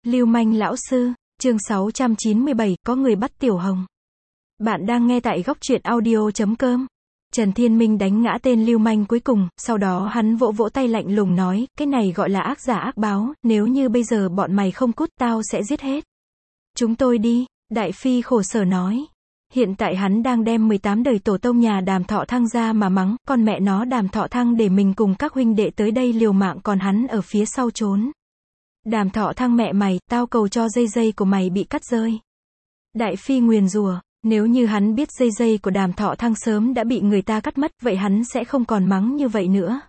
Lưu manh lão sư, chương 697, có người bắt Tiểu Hồng. Bạn đang nghe tại góc truyện audio.com. Trần Thiên Minh đánh ngã tên lưu manh cuối cùng, sau đó hắn vỗ vỗ tay lạnh lùng nói, cái này gọi là ác giả ác báo, nếu như bây giờ bọn mày không cút, tao sẽ giết hết. Chúng tôi đi, Đại Phi khổ sở nói. Hiện tại hắn đang đem 18 đời tổ tông nhà Đàm Thọ Thăng ra mà mắng, con mẹ nó Đàm Thọ Thăng để mình cùng các huynh đệ tới đây liều mạng còn hắn ở phía sau trốn. Đàm Thọ Thăng mẹ mày, tao cầu cho dây của mày bị cắt rơi. Đại Phi nguyền rủa, nếu như hắn biết dây của Đàm Thọ Thăng sớm đã bị người ta cắt mất, vậy hắn sẽ không còn mắng như vậy nữa.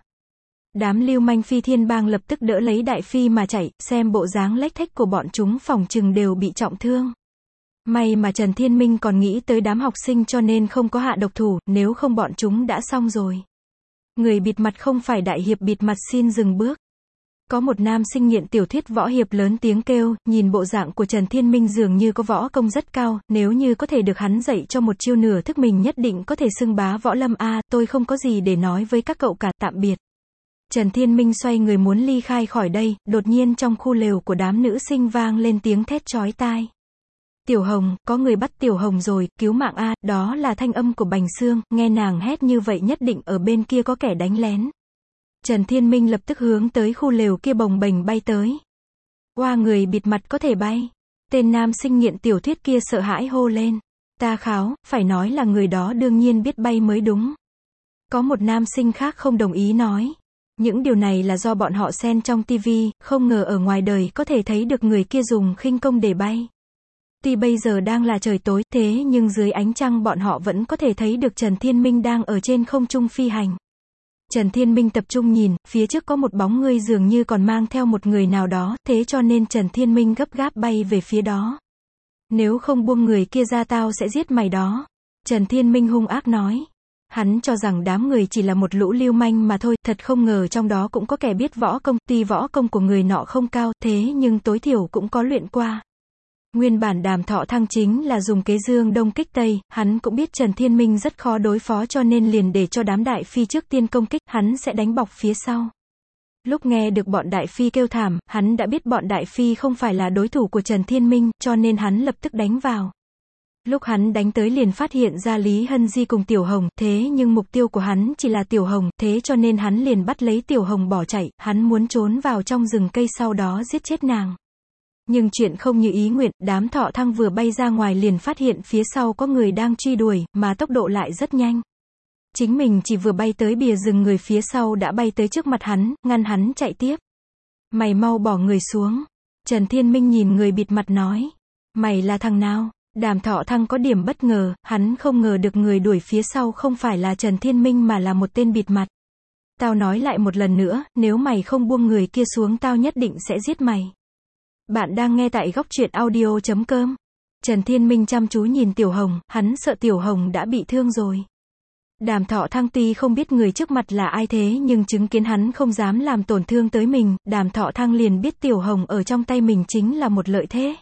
Đám lưu manh Phi Thiên Bang lập tức đỡ lấy Đại Phi mà chạy, xem bộ dáng lếch thếch của bọn chúng phỏng chừng đều bị trọng thương. May mà Trần Thiên Minh còn nghĩ tới đám học sinh cho nên không có hạ độc thủ, nếu không bọn chúng đã xong rồi. Người bịt mặt không phải đại hiệp bịt mặt xin dừng bước. Có một nam sinh nghiện tiểu thuyết võ hiệp lớn tiếng kêu, nhìn bộ dạng của Trần Thiên Minh dường như có võ công rất cao, nếu như có thể được hắn dạy cho một chiêu nửa thức mình nhất định có thể xưng bá võ lâm a, tôi không có gì để nói với các cậu cả, tạm biệt. Trần Thiên Minh xoay người muốn ly khai khỏi đây, đột nhiên trong khu lều của đám nữ sinh vang lên tiếng thét chói tai. Tiểu Hồng, có người bắt Tiểu Hồng rồi, cứu mạng a, đó là thanh âm của Bành Xương, nghe nàng hét như vậy nhất định ở bên kia có kẻ đánh lén. Trần Thiên Minh lập tức hướng tới khu lều kia bồng bềnh bay tới. Oa, người bịt mặt có thể bay. Tên nam sinh nghiện tiểu thuyết kia sợ hãi hô lên. Ta kháo, phải nói là người đó đương nhiên biết bay mới đúng. Có một nam sinh khác không đồng ý nói. Những điều này là do bọn họ xem trong tivi, không ngờ ở ngoài đời có thể thấy được người kia dùng khinh công để bay. Tuy bây giờ đang là trời tối, thế nhưng dưới ánh trăng bọn họ vẫn có thể thấy được Trần Thiên Minh đang ở trên không trung phi hành. Trần Thiên Minh tập trung nhìn, phía trước có một bóng người dường như còn mang theo một người nào đó, thế cho nên Trần Thiên Minh gấp gáp bay về phía đó. Nếu không buông người kia ra tao sẽ giết mày đó. Trần Thiên Minh hung ác nói. Hắn cho rằng đám người chỉ là một lũ lưu manh mà thôi, thật không ngờ trong đó cũng có kẻ biết võ công, tuy võ công của người nọ không cao, thế nhưng tối thiểu cũng có luyện qua. Nguyên bản Đàm Thọ Thăng chính là dùng kế dương đông kích tây, hắn cũng biết Trần Thiên Minh rất khó đối phó cho nên liền để cho đám Đại Phi trước tiên công kích, hắn sẽ đánh bọc phía sau. Lúc nghe được bọn Đại Phi kêu thảm, hắn đã biết bọn Đại Phi không phải là đối thủ của Trần Thiên Minh, cho nên hắn lập tức đánh vào. Lúc hắn đánh tới liền phát hiện ra Lý Hân Di cùng Tiểu Hồng, thế nhưng mục tiêu của hắn chỉ là Tiểu Hồng, thế cho nên hắn liền bắt lấy Tiểu Hồng bỏ chạy, hắn muốn trốn vào trong rừng cây sau đó giết chết nàng. Nhưng chuyện không như ý nguyện, đám Thọ Thăng vừa bay ra ngoài liền phát hiện phía sau có người đang truy đuổi, mà tốc độ lại rất nhanh. Chính mình chỉ vừa bay tới bìa rừng người phía sau đã bay tới trước mặt hắn, ngăn hắn chạy tiếp. Mày mau bỏ người xuống. Trần Thiên Minh nhìn người bịt mặt nói. Mày là thằng nào? Đàm Thọ Thăng có điểm bất ngờ, hắn không ngờ được người đuổi phía sau không phải là Trần Thiên Minh mà là một tên bịt mặt. Tao nói lại một lần nữa, nếu mày không buông người kia xuống tao nhất định sẽ giết mày. Bạn đang nghe tại góc truyện audio.com. Trần Thiên Minh chăm chú nhìn Tiểu Hồng, hắn sợ Tiểu Hồng đã bị thương rồi. Đàm Thọ Thăng tuy không biết người trước mặt là ai thế nhưng chứng kiến hắn không dám làm tổn thương tới mình, Đàm Thọ Thăng liền biết Tiểu Hồng ở trong tay mình chính là một lợi thế.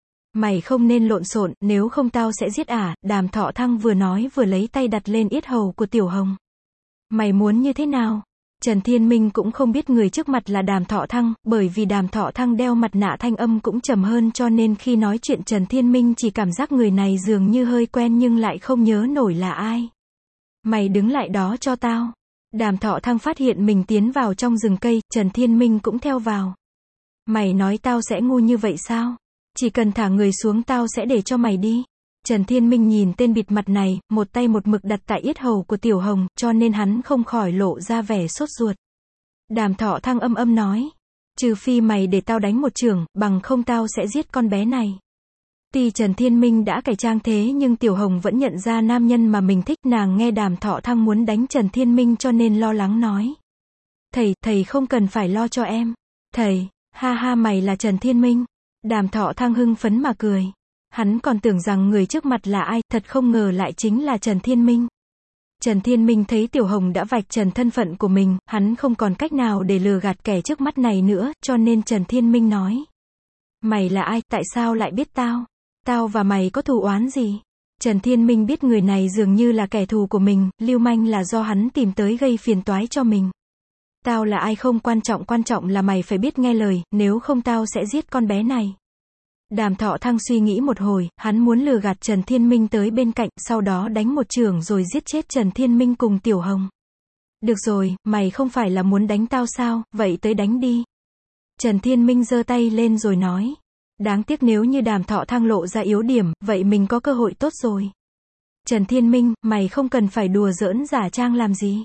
Mày không nên lộn xộn, nếu không tao sẽ giết ả, Đàm Thọ Thăng vừa nói vừa lấy tay đặt lên yết hầu của Tiểu Hồng. Mày muốn như thế nào? Trần Thiên Minh cũng không biết người trước mặt là Đàm Thọ Thăng, bởi vì Đàm Thọ Thăng đeo mặt nạ thanh âm cũng trầm hơn cho nên khi nói chuyện Trần Thiên Minh chỉ cảm giác người này dường như hơi quen nhưng lại không nhớ nổi là ai. Mày đứng lại đó cho tao. Đàm Thọ Thăng phát hiện mình tiến vào trong rừng cây, Trần Thiên Minh cũng theo vào. Mày nói tao sẽ ngu như vậy sao? Chỉ cần thả người xuống tao sẽ để cho mày đi. Trần Thiên Minh nhìn tên bịt mặt này, một tay một mực đặt tại yết hầu của Tiểu Hồng, cho nên hắn không khỏi lộ ra vẻ sốt ruột. Đàm Thọ Thăng âm âm nói. Trừ phi mày để tao đánh một chưởng, bằng không tao sẽ giết con bé này. Tuy Trần Thiên Minh đã cải trang thế nhưng Tiểu Hồng vẫn nhận ra nam nhân mà mình thích, nàng nghe Đàm Thọ Thăng muốn đánh Trần Thiên Minh cho nên lo lắng nói. Thầy không cần phải lo cho em. Thầy, ha ha mày là Trần Thiên Minh. Đàm Thọ Thăng hưng phấn mà cười. Hắn còn tưởng rằng người trước mặt là ai, thật không ngờ lại chính là Trần Thiên Minh. Trần Thiên Minh thấy Tiểu Hồng đã vạch trần thân phận của mình, hắn không còn cách nào để lừa gạt kẻ trước mắt này nữa, cho nên Trần Thiên Minh nói. Mày là ai, tại sao lại biết tao? Tao và mày có thù oán gì? Trần Thiên Minh biết người này dường như là kẻ thù của mình, lưu manh là do hắn tìm tới gây phiền toái cho mình. Tao là ai không quan trọng là mày phải biết nghe lời, nếu không tao sẽ giết con bé này. Đàm Thọ Thăng suy nghĩ một hồi, hắn muốn lừa gạt Trần Thiên Minh tới bên cạnh, sau đó đánh một chưởng rồi giết chết Trần Thiên Minh cùng Tiểu Hồng. Được rồi, mày không phải là muốn đánh tao sao, vậy tới đánh đi. Trần Thiên Minh giơ tay lên rồi nói. Đáng tiếc nếu như Đàm Thọ Thăng lộ ra yếu điểm, vậy mình có cơ hội tốt rồi. Trần Thiên Minh, mày không cần phải đùa giỡn giả trang làm gì.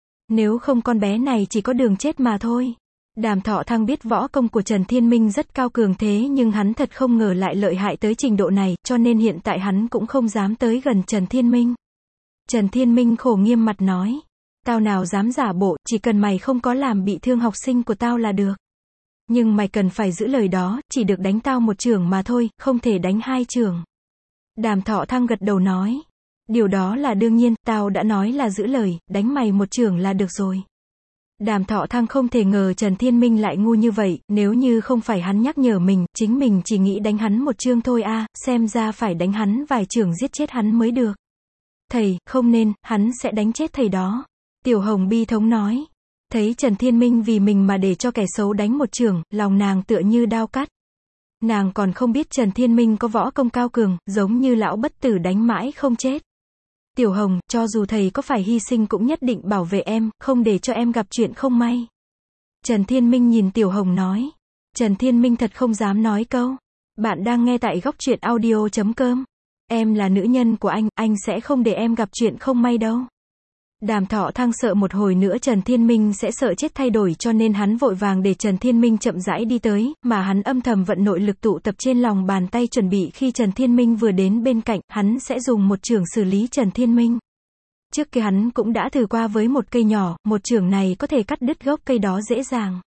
Nếu không con bé này chỉ có đường chết mà thôi. Đàm Thọ Thăng biết võ công của Trần Thiên Minh rất cao cường thế nhưng hắn thật không ngờ lại lợi hại tới trình độ này, cho nên hiện tại hắn cũng không dám tới gần Trần Thiên Minh. Trần Thiên Minh khổ nghiêm mặt nói. Tao nào dám giả bộ, chỉ cần mày không có làm bị thương học sinh của tao là được. Nhưng mày cần phải giữ lời đó, chỉ được đánh tao một chưởng mà thôi, không thể đánh hai chưởng. Đàm Thọ Thăng gật đầu nói. Điều đó là đương nhiên, tao đã nói là giữ lời, đánh mày một chưởng là được rồi. Đàm Thọ Thăng không thể ngờ Trần Thiên Minh lại ngu như vậy, nếu như không phải hắn nhắc nhở mình, chính mình chỉ nghĩ đánh hắn một chưởng thôi à, xem ra phải đánh hắn vài chưởng giết chết hắn mới được. Thầy, không nên, hắn sẽ đánh chết thầy đó. Tiểu Hồng bi thống nói. Thấy Trần Thiên Minh vì mình mà để cho kẻ xấu đánh một chưởng, lòng nàng tựa như đao cắt. Nàng còn không biết Trần Thiên Minh có võ công cao cường, giống như lão bất tử đánh mãi không chết. Tiểu Hồng, cho dù thầy có phải hy sinh cũng nhất định bảo vệ em, không để cho em gặp chuyện không may. Trần Thiên Minh nhìn Tiểu Hồng nói. Trần Thiên Minh thật không dám nói câu. Bạn đang nghe tại góc truyện audio.com. Em là nữ nhân của anh sẽ không để em gặp chuyện không may đâu. Đàm Thọ Thăng sợ một hồi nữa Trần Thiên Minh sẽ sợ chết thay đổi cho nên hắn vội vàng để Trần Thiên Minh chậm rãi đi tới, mà hắn âm thầm vận nội lực tụ tập trên lòng bàn tay chuẩn bị khi Trần Thiên Minh vừa đến bên cạnh, hắn sẽ dùng một chưởng xử lý Trần Thiên Minh. Trước kia hắn cũng đã thử qua với một cây nhỏ, một chưởng này có thể cắt đứt gốc cây đó dễ dàng.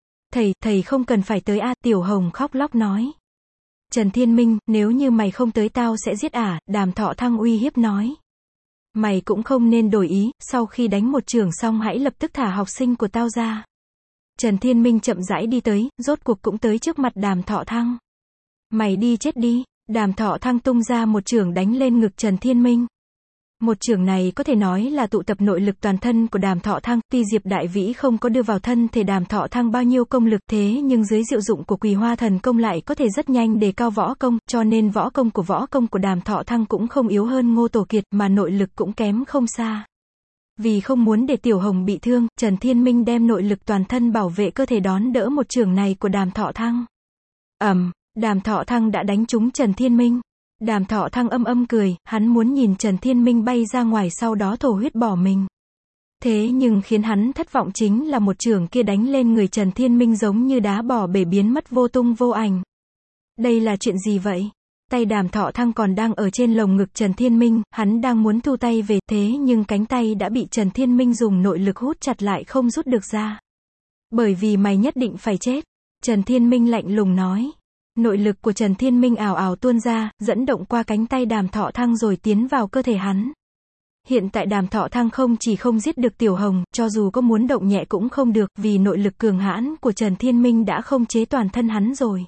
Thầy không cần phải tới a, Tiểu Hồng khóc lóc nói. Trần Thiên Minh, nếu như mày không tới tao sẽ giết Đàm Thọ Thăng uy hiếp nói. Mày cũng không nên đổi ý, sau khi đánh một chưởng xong hãy lập tức thả học sinh của tao ra. Trần Thiên Minh chậm rãi đi tới, rốt cuộc cũng tới trước mặt Đàm Thọ Thăng. Mày đi chết đi. Đàm Thọ Thăng tung ra một chưởng đánh lên ngực Trần Thiên Minh. Một chưởng này có thể nói là tụ tập nội lực toàn thân của Đàm Thọ Thăng, tuy Diệp Đại Vĩ không có đưa vào thân thể Đàm Thọ Thăng bao nhiêu công lực thế nhưng dưới diệu dụng của Quỳ Hoa Thần Công lại có thể rất nhanh đề cao võ công, cho nên võ công của Đàm Thọ Thăng cũng không yếu hơn Ngô Tổ Kiệt mà nội lực cũng kém không xa. Vì không muốn để Tiểu Hồng bị thương, Trần Thiên Minh đem nội lực toàn thân bảo vệ cơ thể đón đỡ một chưởng này của Đàm Thọ Thăng. Đàm Thọ Thăng đã đánh trúng Trần Thiên Minh. Đàm Thọ Thăng âm cười, hắn muốn nhìn Trần Thiên Minh bay ra ngoài sau đó thổ huyết bỏ mình. Thế nhưng khiến hắn thất vọng chính là một chưởng kia đánh lên người Trần Thiên Minh giống như đá bỏ bể biến mất vô tung vô ảnh. Đây là chuyện gì vậy? Tay Đàm Thọ Thăng còn đang ở trên lồng ngực Trần Thiên Minh, hắn đang muốn thu tay về, thế nhưng cánh tay đã bị Trần Thiên Minh dùng nội lực hút chặt lại không rút được ra. Bởi vì mày nhất định phải chết. Trần Thiên Minh lạnh lùng nói. Nội lực của Trần Thiên Minh ào ào tuôn ra, dẫn động qua cánh tay Đàm Thọ Thăng rồi tiến vào cơ thể hắn. Hiện tại Đàm Thọ Thăng không chỉ không giết được Tiểu Hồng, cho dù có muốn động nhẹ cũng không được, vì nội lực cường hãn của Trần Thiên Minh đã không chế toàn thân hắn rồi.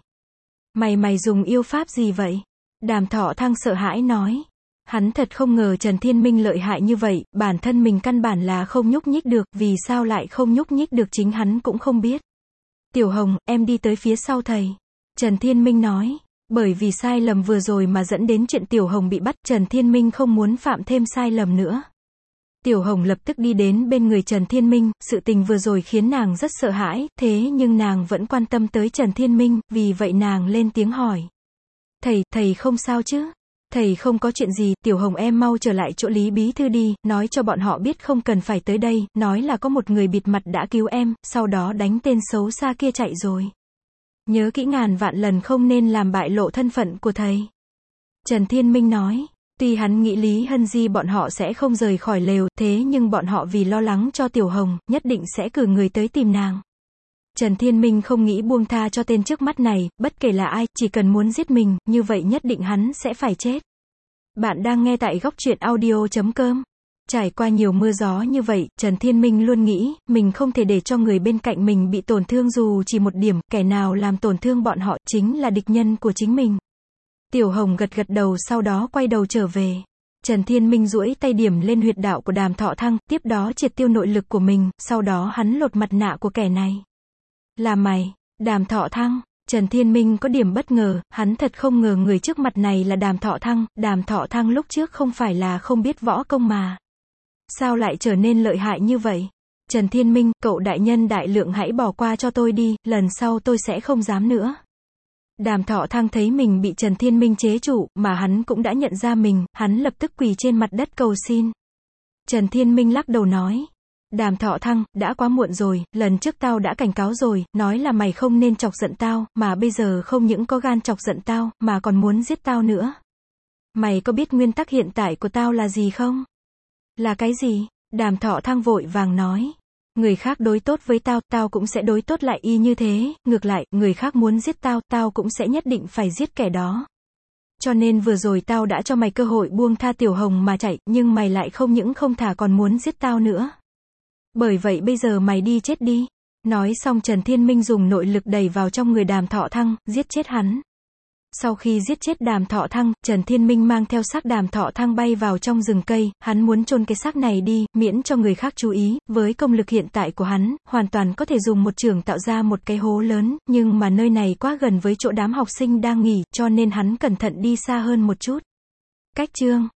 Mày dùng yêu pháp gì vậy? Đàm Thọ Thăng sợ hãi nói. Hắn thật không ngờ Trần Thiên Minh lợi hại như vậy, bản thân mình căn bản là không nhúc nhích được, vì sao lại không nhúc nhích được chính hắn cũng không biết. Tiểu Hồng, em đi tới phía sau thầy. Trần Thiên Minh nói. Bởi vì sai lầm vừa rồi mà dẫn đến chuyện Tiểu Hồng bị bắt, Trần Thiên Minh không muốn phạm thêm sai lầm nữa. Tiểu Hồng lập tức đi đến bên người Trần Thiên Minh, sự tình vừa rồi khiến nàng rất sợ hãi, thế nhưng nàng vẫn quan tâm tới Trần Thiên Minh, vì vậy nàng lên tiếng hỏi. Thầy không sao chứ? Thầy không có chuyện gì, Tiểu Hồng em mau trở lại chỗ Lý Bí Thư đi, nói cho bọn họ biết không cần phải tới đây, nói là có một người bịt mặt đã cứu em, sau đó đánh tên xấu xa kia chạy rồi. Nhớ kỹ ngàn vạn lần không nên làm bại lộ thân phận của thầy. Trần Thiên Minh nói. Tuy hắn nghĩ Lý Hân Di bọn họ sẽ không rời khỏi lều, thế nhưng bọn họ vì lo lắng cho Tiểu Hồng, nhất định sẽ cử người tới tìm nàng. Trần Thiên Minh không nghĩ buông tha cho tên trước mắt này, bất kể là ai, chỉ cần muốn giết mình, như vậy nhất định hắn sẽ phải chết. Bạn đang nghe tại góc truyện audio.com. Trải qua nhiều mưa gió như vậy, Trần Thiên Minh luôn nghĩ, mình không thể để cho người bên cạnh mình bị tổn thương dù chỉ một điểm, kẻ nào làm tổn thương bọn họ chính là địch nhân của chính mình. Tiểu Hồng gật đầu sau đó quay đầu trở về. Trần Thiên Minh duỗi tay điểm lên huyệt đạo của Đàm Thọ Thăng, tiếp đó triệt tiêu nội lực của mình, sau đó hắn lột mặt nạ của kẻ này. Là mày, Đàm Thọ Thăng. Trần Thiên Minh có điểm bất ngờ, hắn thật không ngờ người trước mặt này là Đàm Thọ Thăng lúc trước không phải là không biết võ công mà. Sao lại trở nên lợi hại như vậy? Trần Thiên Minh, cậu đại nhân đại lượng hãy bỏ qua cho tôi đi, lần sau tôi sẽ không dám nữa. Đàm Thọ Thăng thấy mình bị Trần Thiên Minh chế trụ, mà hắn cũng đã nhận ra mình, hắn lập tức quỳ trên mặt đất cầu xin. Trần Thiên Minh lắc đầu nói. Đàm Thọ Thăng, đã quá muộn rồi, lần trước tao đã cảnh cáo rồi, nói là mày không nên chọc giận tao, mà bây giờ không những có gan chọc giận tao, mà còn muốn giết tao nữa. Mày có biết nguyên tắc hiện tại của tao là gì không? Là cái gì? Đàm Thọ Thăng vội vàng nói. Người khác đối tốt với tao, tao cũng sẽ đối tốt lại y như thế, ngược lại, người khác muốn giết tao, tao cũng sẽ nhất định phải giết kẻ đó. Cho nên vừa rồi tao đã cho mày cơ hội buông tha Tiểu Hồng mà chạy, nhưng mày lại không những không thả còn muốn giết tao nữa. Bởi vậy bây giờ mày đi chết đi. Nói xong Trần Thiên Minh dùng nội lực đẩy vào trong người Đàm Thọ Thăng, giết chết hắn. Sau khi giết chết Đàm Thọ Thăng, Trần Thiên Minh mang theo xác Đàm Thọ Thăng bay vào trong rừng cây, hắn muốn chôn cái xác này đi, miễn cho người khác chú ý, với công lực hiện tại của hắn, hoàn toàn có thể dùng một chưởng tạo ra một cái hố lớn, nhưng mà nơi này quá gần với chỗ đám học sinh đang nghỉ, cho nên hắn cẩn thận đi xa hơn một chút. Cách chương